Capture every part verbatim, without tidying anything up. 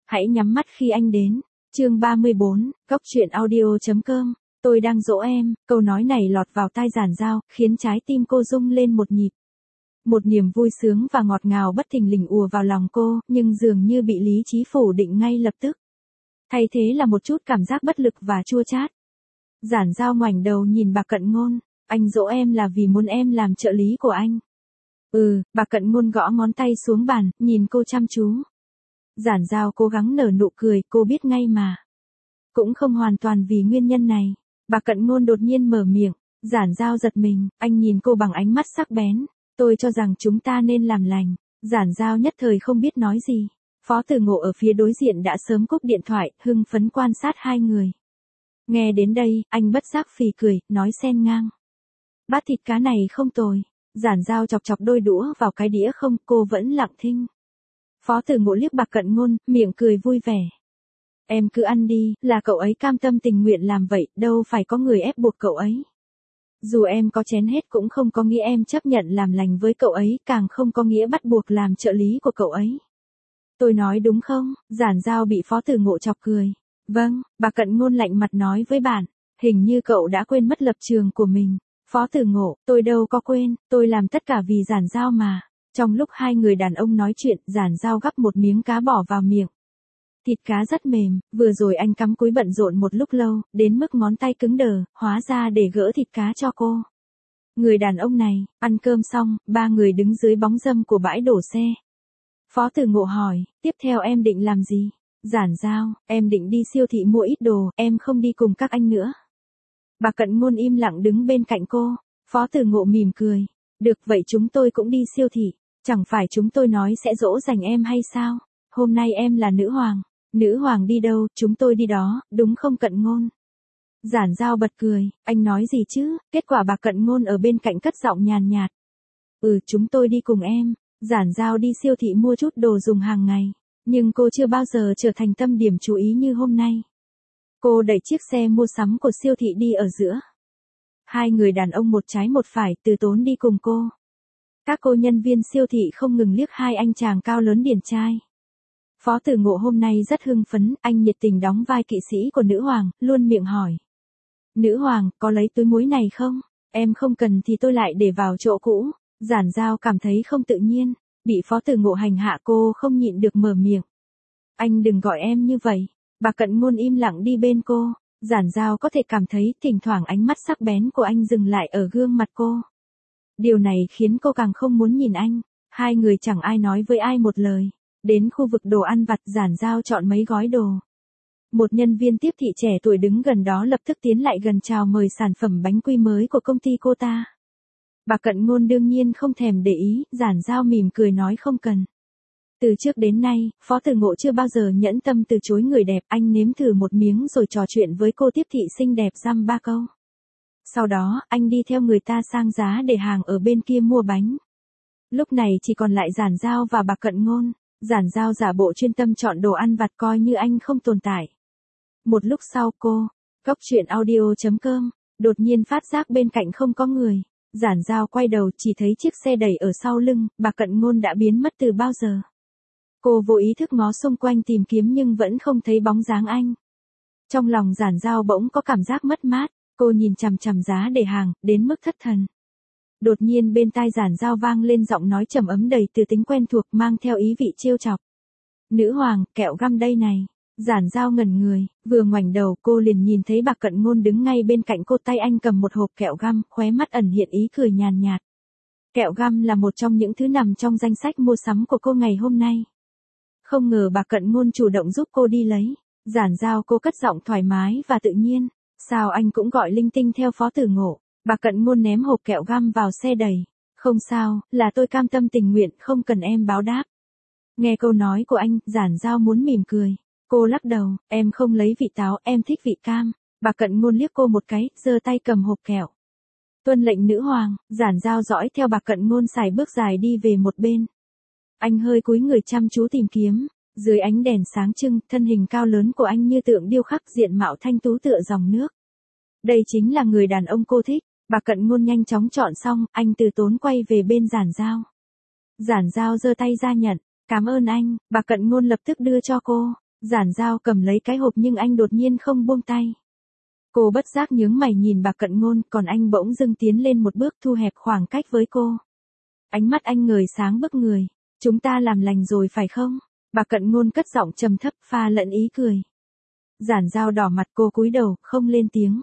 Hãy nhắm mắt khi anh đến. Chương ba mươi bốn, Góc truyện audio.com. Tôi đang dỗ em, câu nói này lọt vào tai Giản Giao, khiến trái tim cô rung lên một nhịp. Một niềm vui sướng và ngọt ngào bất thình lình ùa vào lòng cô, nhưng dường như bị lý trí phủ định ngay lập tức. Thay thế là một chút cảm giác bất lực và chua chát. Giản Giao ngoảnh đầu nhìn bà Cận Ngôn, anh dỗ em là vì muốn em làm trợ lý của anh. Ừ, bà Cận Ngôn gõ ngón tay xuống bàn, nhìn cô chăm chú. Giản Giao cố gắng nở nụ cười, cô biết ngay mà. Cũng không hoàn toàn vì nguyên nhân này. Bà Cận Ngôn đột nhiên mở miệng. Giản Giao giật mình, anh nhìn cô bằng ánh mắt sắc bén. Tôi cho rằng chúng ta nên làm lành. Giản Giao nhất thời không biết nói gì. Phó Tử Ngộ ở phía đối diện đã sớm cúp điện thoại, hưng phấn quan sát hai người. Nghe đến đây, anh bất giác phì cười, nói xen ngang. Bát thịt cá này không tồi. Giản Giao chọc chọc đôi đũa vào cái đĩa không, cô vẫn lặng thinh. Phó Tử Ngộ liếc bà Cận Ngôn, miệng cười vui vẻ. Em cứ ăn đi, là cậu ấy cam tâm tình nguyện làm vậy, đâu phải có người ép buộc cậu ấy. Dù em có chén hết cũng không có nghĩa em chấp nhận làm lành với cậu ấy, càng không có nghĩa bắt buộc làm trợ lý của cậu ấy. Tôi nói đúng không? Giản Giao bị Phó Tử Ngộ chọc cười. Vâng, bà Cận Ngôn lạnh mặt nói với bạn, hình như cậu đã quên mất lập trường của mình. Phó Tử Ngộ, tôi đâu có quên, tôi làm tất cả vì Giản Giao mà. Trong lúc hai người đàn ông nói chuyện, Giản Giao gắp một miếng cá bỏ vào miệng. Thịt cá rất mềm, vừa rồi anh cắm cúi bận rộn một lúc lâu, đến mức ngón tay cứng đờ, hóa ra để gỡ thịt cá cho cô. Người đàn ông này, ăn cơm xong, ba người đứng dưới bóng râm của bãi đổ xe. Phó Tử Ngộ hỏi, tiếp theo em định làm gì? Giản Giao, em định đi siêu thị mua ít đồ, em không đi cùng các anh nữa. Bà Cận Ngôn im lặng đứng bên cạnh cô. Phó Tử Ngộ mỉm cười. Được vậy chúng tôi cũng đi siêu thị. Chẳng phải chúng tôi nói sẽ dỗ dành em hay sao? Hôm nay em là nữ hoàng. Nữ hoàng đi đâu, chúng tôi đi đó, đúng không Cận Ngôn? Giản Giao bật cười, anh nói gì chứ? Kết quả bà Cận Ngôn ở bên cạnh cất giọng nhàn nhạt. Ừ, chúng tôi đi cùng em. Giản Giao đi siêu thị mua chút đồ dùng hàng ngày. Nhưng cô chưa bao giờ trở thành tâm điểm chú ý như hôm nay. Cô đẩy chiếc xe mua sắm của siêu thị đi ở giữa. Hai người đàn ông một trái một phải từ tốn đi cùng cô. Các cô nhân viên siêu thị không ngừng liếc hai anh chàng cao lớn điển trai. Phó Tử Ngộ hôm nay rất hưng phấn, anh nhiệt tình đóng vai kỵ sĩ của nữ hoàng, luôn miệng hỏi. Nữ hoàng, có lấy túi muối này không? Em không cần thì tôi lại để vào chỗ cũ. Giản Giao cảm thấy không tự nhiên, bị Phó Tử Ngộ hành hạ cô không nhịn được mở miệng. Anh đừng gọi em như vậy. Bà Cận Ngôn im lặng đi bên cô. Giản Giao có thể cảm thấy thỉnh thoảng ánh mắt sắc bén của anh dừng lại ở gương mặt cô. Điều này khiến cô càng không muốn nhìn anh. Hai người chẳng ai nói với ai một lời. Đến khu vực đồ ăn vặt, Giản Giao chọn mấy gói đồ. Một nhân viên tiếp thị trẻ tuổi đứng gần đó lập tức tiến lại gần chào mời sản phẩm bánh quy mới của công ty cô ta. Bà Cận Ngôn đương nhiên không thèm để ý, Giản Giao mỉm cười nói không cần. Từ trước đến nay, Phó Tử Ngộ chưa bao giờ nhẫn tâm từ chối người đẹp, anh nếm thử một miếng rồi trò chuyện với cô tiếp thị xinh đẹp dăm ba câu. Sau đó, anh đi theo người ta sang giá để hàng ở bên kia mua bánh. Lúc này chỉ còn lại Giản Giao và bà Cận Ngôn. Giản Giao giả bộ chuyên tâm chọn đồ ăn vặt coi như anh không tồn tại. Một lúc sau cô, Góc truyện audio.com, đột nhiên phát giác bên cạnh không có người. Giản Giao quay đầu chỉ thấy chiếc xe đẩy ở sau lưng, bà Cận Ngôn đã biến mất từ bao giờ. Cô vô ý thức ngó xung quanh tìm kiếm nhưng vẫn không thấy bóng dáng anh. Trong lòng Giản Giao bỗng có cảm giác mất mát, cô nhìn chằm chằm giá để hàng, đến mức thất thần. Đột nhiên bên tai Giản Giao vang lên giọng nói trầm ấm đầy từ tính quen thuộc mang theo ý vị trêu chọc. Nữ hoàng, kẹo găm đây này. Giản Giao ngẩn người, vừa ngoảnh đầu cô liền nhìn thấy bà Cận Ngôn đứng ngay bên cạnh cô, tay anh cầm một hộp kẹo găm, khóe mắt ẩn hiện ý cười nhàn nhạt. Kẹo găm là một trong những thứ nằm trong danh sách mua sắm của cô ngày hôm nay. Không ngờ bà Cận Ngôn chủ động giúp cô đi lấy. Giản Giao cô cất giọng thoải mái và tự nhiên. Sao anh cũng gọi linh tinh theo Phó Tử Ngộ? Bà Cận Ngôn ném hộp kẹo găm vào xe đẩy. Không sao, là tôi cam tâm tình nguyện, không cần em báo đáp. Nghe câu nói của anh, Giản Giao muốn mỉm cười. Cô lắc đầu, em không lấy vị táo, em thích vị cam. Bà Cận Ngôn liếc cô một cái, giơ tay cầm hộp kẹo. Tuân lệnh nữ hoàng. Giản Giao dõi theo bà Cận Ngôn xài bước dài đi về một bên. Anh hơi cúi người chăm chú tìm kiếm. Dưới ánh đèn sáng trưng, thân hình cao lớn của anh như tượng điêu khắc, diện mạo thanh tú tựa dòng nước. Đây chính là người đàn ông cô thích. Bà Cận Ngôn nhanh chóng chọn xong, anh từ tốn quay về bên Giản Giao. Giản Giao giơ tay ra nhận. Cảm ơn anh. Bà Cận Ngôn lập tức đưa cho cô. Giản Giao cầm lấy cái hộp nhưng anh đột nhiên không buông tay. Cô bất giác nhướng mày nhìn Bạc Cận Ngôn, còn anh bỗng dưng tiến lên một bước thu hẹp khoảng cách với cô. Ánh mắt anh ngời sáng bức người. Chúng ta làm lành rồi phải không? Bạc Cận Ngôn cất giọng trầm thấp pha lẫn ý cười. Giản Giao đỏ mặt, cô cúi đầu, không lên tiếng.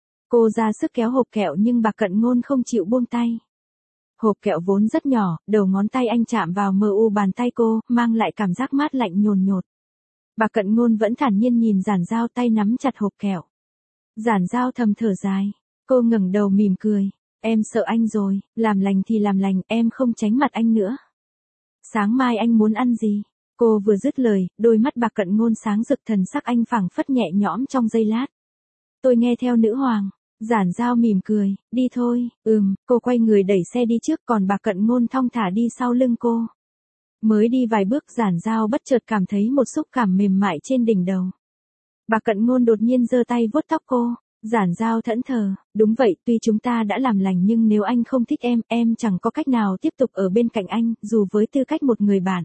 Cô ra sức kéo hộp kẹo nhưng Bạc Cận Ngôn không chịu buông tay. Hộp kẹo vốn rất nhỏ, đầu ngón tay anh chạm vào mờ u bàn tay cô, mang lại cảm giác mát lạnh nhồn nhột. Bạc Cận Ngôn vẫn thản nhiên nhìn Giản Giao tay nắm chặt hộp kẹo. Giản Giao thầm thở dài. Cô ngẩng đầu mỉm cười. Em sợ anh rồi, làm lành thì làm lành, em không tránh mặt anh nữa. Sáng mai anh muốn ăn gì? Cô vừa dứt lời, đôi mắt Bạc Cận Ngôn sáng rực, thần sắc anh phảng phất nhẹ nhõm trong giây lát. Tôi nghe theo nữ hoàng. Giản Giao mỉm cười, đi thôi. Ừm, cô quay người đẩy xe đi trước, còn Bạc Cận Ngôn thong thả đi sau lưng cô. Mới đi vài bước, Giản Giao bất chợt cảm thấy một xúc cảm mềm mại trên đỉnh đầu. Bạc Cận Ngôn đột nhiên giơ tay vuốt tóc cô. Giản Giao thẫn thờ, đúng vậy, tuy chúng ta đã làm lành nhưng nếu anh không thích em, em chẳng có cách nào tiếp tục ở bên cạnh anh, dù với tư cách một người bạn.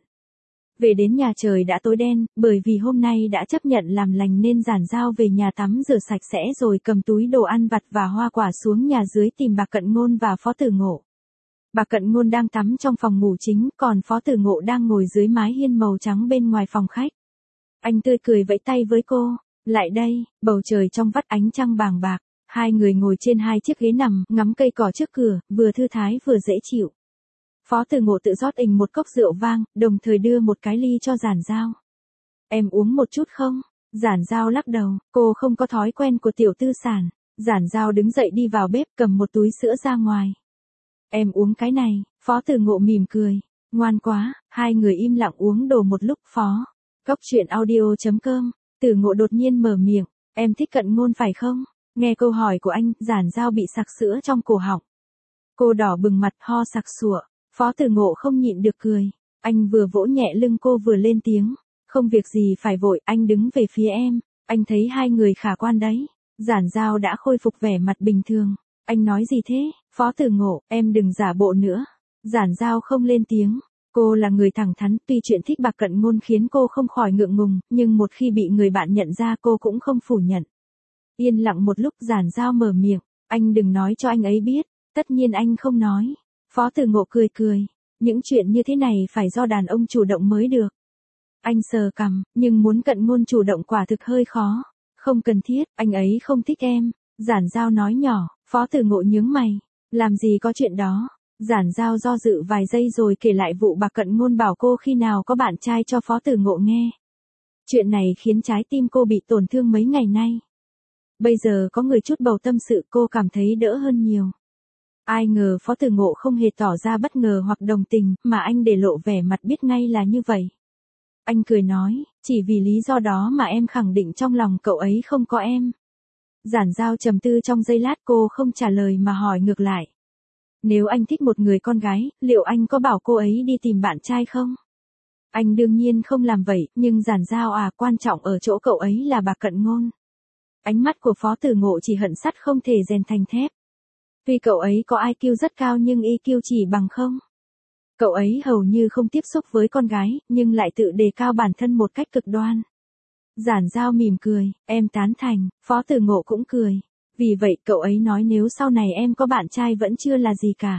Về đến nhà trời đã tối đen, bởi vì hôm nay đã chấp nhận làm lành nên Giản Giao về nhà tắm rửa sạch sẽ rồi cầm túi đồ ăn vặt và hoa quả xuống nhà dưới tìm Bạc Cận Ngôn và Phó Tử Ngộ. Bạc Cận Ngôn đang tắm trong phòng ngủ chính, còn Phó Tử Ngộ đang ngồi dưới mái hiên màu trắng bên ngoài phòng khách. Anh tươi cười vẫy tay với cô. Lại đây, bầu trời trong vắt ánh trăng bàng bạc, hai người ngồi trên hai chiếc ghế nằm, ngắm cây cỏ trước cửa, vừa thư thái vừa dễ chịu. Phó Tử Ngộ tự rót ình một cốc rượu vang, đồng thời đưa một cái ly cho Giản Giao. Em uống một chút không? Giản Giao lắc đầu, cô không có thói quen của tiểu tư sản. Giản Giao đứng dậy đi vào bếp cầm một túi sữa ra ngoài. Em uống cái này, Phó Tử Ngộ mỉm cười. Ngoan quá, hai người im lặng uống đồ một lúc. Phó. Cốc truyện audio chấm com. Tử Ngộ đột nhiên mở miệng, em thích Cận Ngôn phải không? Nghe câu hỏi của anh, Giản Giao bị sặc sữa trong cổ họng. Cô đỏ bừng mặt ho sặc sụa. Phó Tử Ngộ không nhịn được cười. Anh vừa vỗ nhẹ lưng cô vừa lên tiếng. Không việc gì phải vội, anh đứng về phía em. Anh thấy hai người khả quan đấy. Giản Giao đã khôi phục vẻ mặt bình thường. Anh nói gì thế? Phó Tử Ngộ, em đừng giả bộ nữa. Giản Giao không lên tiếng. Cô là người thẳng thắn, tuy chuyện thích Bạc Cận Ngôn khiến cô không khỏi ngượng ngùng, nhưng một khi bị người bạn nhận ra cô cũng không phủ nhận. Yên lặng một lúc, Giản Giao mở miệng, anh đừng nói cho anh ấy biết. Tất nhiên anh không nói. Phó Tử Ngộ cười cười, những chuyện như thế này phải do đàn ông chủ động mới được. Anh sờ cằm, nhưng muốn Cận Ngôn chủ động quả thực hơi khó. Không cần thiết, anh ấy không thích em. Giản Giao nói nhỏ. Phó Tử Ngộ nhướng mày, làm gì có chuyện đó. Giản Giao do dự vài giây rồi kể lại vụ Bạc Cận Ngôn bảo cô khi nào có bạn trai cho Phó Tử Ngộ nghe. Chuyện này khiến trái tim cô bị tổn thương mấy ngày nay. Bây giờ có người chút bầu tâm sự, cô cảm thấy đỡ hơn nhiều. Ai ngờ Phó Tử Ngộ không hề tỏ ra bất ngờ hoặc đồng tình, mà anh để lộ vẻ mặt biết ngay là như vậy. Anh cười nói, chỉ vì lý do đó mà em khẳng định trong lòng cậu ấy không có em. Giản Giao trầm tư trong giây lát, cô không trả lời mà hỏi ngược lại. Nếu anh thích một người con gái, liệu anh có bảo cô ấy đi tìm bạn trai không? Anh đương nhiên không làm vậy, nhưng Giản Giao à, quan trọng ở chỗ cậu ấy là Bạc Cận Ngôn. Ánh mắt của Phó Tử Ngộ chỉ hận sắt không thể rèn thành thép. Tuy cậu ấy có i kiu rất cao nhưng i kiu chỉ bằng không. Cậu ấy hầu như không tiếp xúc với con gái, nhưng lại tự đề cao bản thân một cách cực đoan. Giản Giao mỉm cười, em tán thành. Phó Tử Ngộ cũng cười. Vì vậy cậu ấy nói nếu sau này em có bạn trai vẫn chưa là gì cả.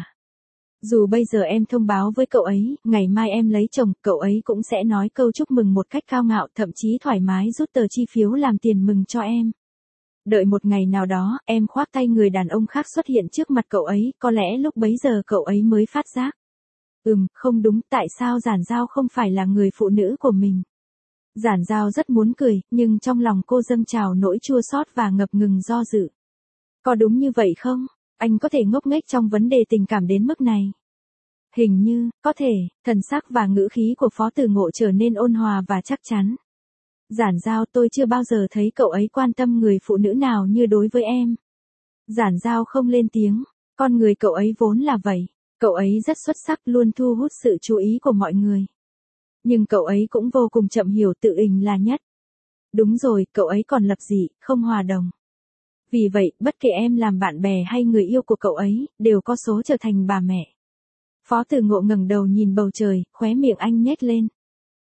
Dù bây giờ em thông báo với cậu ấy, ngày mai em lấy chồng, cậu ấy cũng sẽ nói câu chúc mừng một cách cao ngạo, thậm chí thoải mái rút tờ chi phiếu làm tiền mừng cho em. Đợi một ngày nào đó, em khoác tay người đàn ông khác xuất hiện trước mặt cậu ấy, có lẽ lúc bấy giờ cậu ấy mới phát giác. Ừm, không đúng, tại sao Giản Giao không phải là người phụ nữ của mình? Giản Giao rất muốn cười, nhưng trong lòng cô dâng trào nỗi chua xót và ngập ngừng do dự. Có đúng như vậy không? Anh có thể ngốc nghếch trong vấn đề tình cảm đến mức này? Hình như, có thể. Thần sắc và ngữ khí của Phó Tử Ngộ trở nên ôn hòa và chắc chắn. Giản Giao, tôi chưa bao giờ thấy cậu ấy quan tâm người phụ nữ nào như đối với em. Giản Giao không lên tiếng. Con người cậu ấy vốn là vậy. Cậu ấy rất xuất sắc, luôn thu hút sự chú ý của mọi người. Nhưng cậu ấy cũng vô cùng chậm hiểu tự ình là nhất. Đúng rồi, cậu ấy còn lập dị, không hòa đồng. Vì vậy, bất kể em làm bạn bè hay người yêu của cậu ấy, đều có số trở thành bà mẹ. Phó Tử Ngộ ngẩng đầu nhìn bầu trời, khóe miệng anh nhếch lên.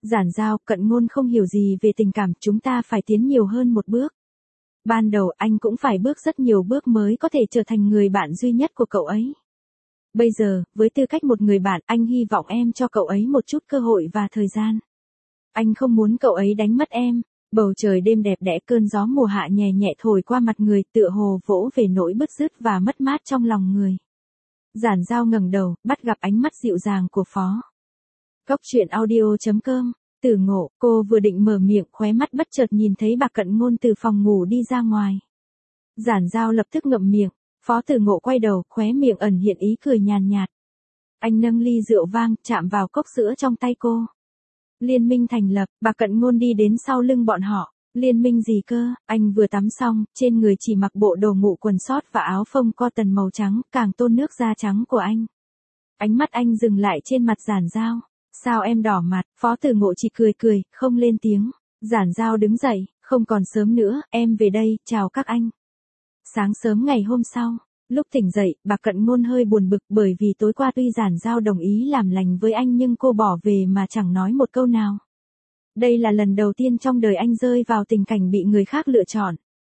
Giản Giao, Cận Ngôn không hiểu gì về tình cảm, chúng ta phải tiến nhiều hơn một bước. Ban đầu anh cũng phải bước rất nhiều bước mới có thể trở thành người bạn duy nhất của cậu ấy. Bây giờ, với tư cách một người bạn, anh hy vọng em cho cậu ấy một chút cơ hội và thời gian. Anh không muốn cậu ấy đánh mất em. Bầu trời đêm đẹp đẽ, cơn gió mùa hạ nhẹ nhẹ thổi qua mặt người, tựa hồ vỗ về nỗi bứt rứt và mất mát trong lòng người. Giản Giao ngẩng đầu, bắt gặp ánh mắt dịu dàng của Phó. Cốc truyện audio chấm com. Tử Ngộ, cô vừa định mở miệng, khóe mắt bất chợt nhìn thấy Bạc Cận Ngôn từ phòng ngủ đi ra ngoài. Giản Giao lập tức ngậm miệng. Phó Tử Ngộ quay đầu, khóe miệng ẩn hiện ý cười nhàn nhạt. Anh nâng ly rượu vang, chạm vào cốc sữa trong tay cô. Liên minh thành lập, Bạc Cận Ngôn đi đến sau lưng bọn họ. Liên minh gì cơ? Anh vừa tắm xong, trên người chỉ mặc bộ đồ ngủ quần sót và áo phông cotton màu trắng, càng tôn nước da trắng của anh. Ánh mắt anh dừng lại trên mặt Giản Giao. Sao em đỏ mặt? Phó Tử Ngộ chỉ cười cười, không lên tiếng. Giản Giao đứng dậy, không còn sớm nữa, em về đây, chào các anh. Sáng sớm ngày hôm sau, lúc tỉnh dậy, Bạc Cận Ngôn hơi buồn bực bởi vì tối qua tuy Giản Giao đồng ý làm lành với anh nhưng cô bỏ về mà chẳng nói một câu nào. Đây là lần đầu tiên trong đời anh rơi vào tình cảnh bị người khác lựa chọn.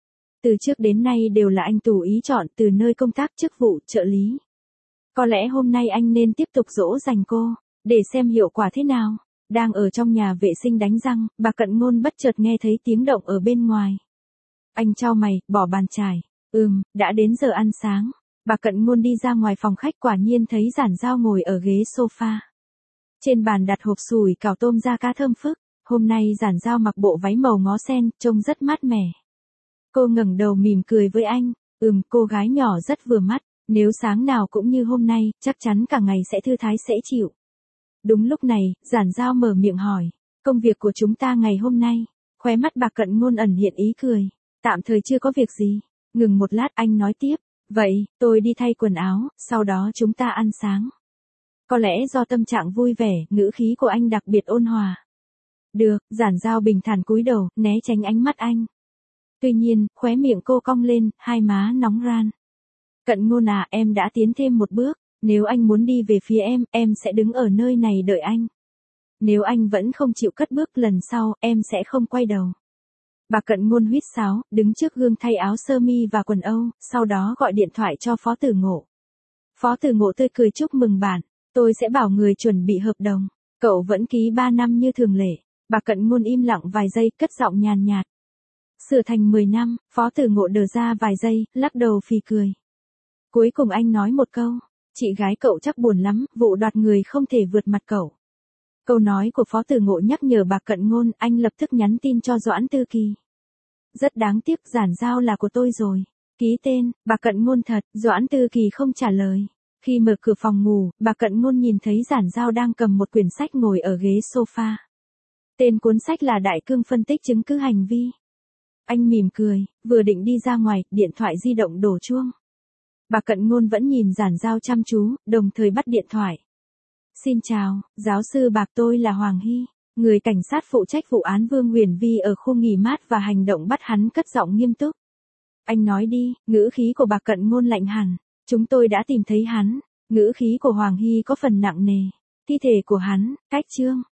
Từ trước đến nay đều là anh tùy ý chọn, từ nơi công tác, chức vụ, trợ lý. Có lẽ hôm nay anh nên tiếp tục dỗ dành cô, để xem hiệu quả thế nào. Đang ở trong nhà vệ sinh đánh răng, Bạc Cận Ngôn bất chợt nghe thấy tiếng động ở bên ngoài. Anh chau mày, bỏ bàn chải. Ừm, đã đến giờ ăn sáng. Bạc Cận Ngôn đi ra ngoài phòng khách, quả nhiên thấy Giản Giao ngồi ở ghế sofa. Trên bàn đặt hộp sủi cảo tôm da cá thơm phức. Hôm nay Giản Giao mặc bộ váy màu ngó sen, trông rất mát mẻ. Cô ngẩng đầu mỉm cười với anh. Ừm, cô gái nhỏ rất vừa mắt. Nếu sáng nào cũng như hôm nay, chắc chắn cả ngày sẽ thư thái dễ chịu. Đúng lúc này, Giản Giao mở miệng hỏi. Công việc của chúng ta ngày hôm nay. Khóe mắt Bạc Cận Ngôn ẩn hiện ý cười. Tạm thời chưa có việc gì. Ngừng một lát anh nói tiếp. Vậy, tôi đi thay quần áo, sau đó chúng ta ăn sáng. Có lẽ do tâm trạng vui vẻ, ngữ khí của anh đặc biệt ôn hòa. Được, Giản Giao bình thản cúi đầu, né tránh ánh mắt anh. Tuy nhiên, khóe miệng cô cong lên, hai má nóng ran. Cận Ngôn à, em đã tiến thêm một bước. Nếu anh muốn đi về phía em, em sẽ đứng ở nơi này đợi anh. Nếu anh vẫn không chịu cất bước, lần sau, em sẽ không quay đầu. Bạc Cận Ngôn huýt sáo, đứng trước gương thay áo sơ mi và quần âu, sau đó gọi điện thoại cho Phó Tử Ngộ. Phó Tử Ngộ tươi cười chúc mừng bạn, tôi sẽ bảo người chuẩn bị hợp đồng. Cậu vẫn ký ba năm như thường lệ. Bạc Cận Ngôn im lặng vài giây, cất giọng nhàn nhạt. Sửa thành mười năm, Phó Tử Ngộ đờ ra vài giây, lắc đầu phì cười. Cuối cùng anh nói một câu. Chị gái cậu chắc buồn lắm, vụ đoạt người không thể vượt mặt cậu. Câu nói của Phó Tử Ngộ nhắc nhở Bạc Cận Ngôn, anh lập tức nhắn tin cho Doãn Tư Kỳ. Rất đáng tiếc, Giản Giao là của tôi rồi. Ký tên, Bạc Cận Ngôn thật, Doãn Tư Kỳ không trả lời. Khi mở cửa phòng ngủ, Bạc Cận Ngôn nhìn thấy Giản Giao đang cầm một quyển sách ngồi ở ghế sofa. Tên cuốn sách là Đại Cương phân tích chứng cứ hành vi. Anh mỉm cười, vừa định đi ra ngoài, điện thoại di động đổ chuông. Bạc Cận Ngôn vẫn nhìn Giản Giao chăm chú, đồng thời bắt điện thoại. Xin chào, giáo sư Bạc, tôi là Hoàng Hy, người cảnh sát phụ trách vụ án Vương Huyền Vi ở khu nghỉ mát và hành động bắt hắn, cất giọng nghiêm túc. Anh nói đi, ngữ khí của Bạc Cận Ngôn lạnh hẳn. Chúng tôi đã tìm thấy hắn. Ngữ khí của Hoàng Hy có phần nặng nề. Thi thể của hắn, cách trương.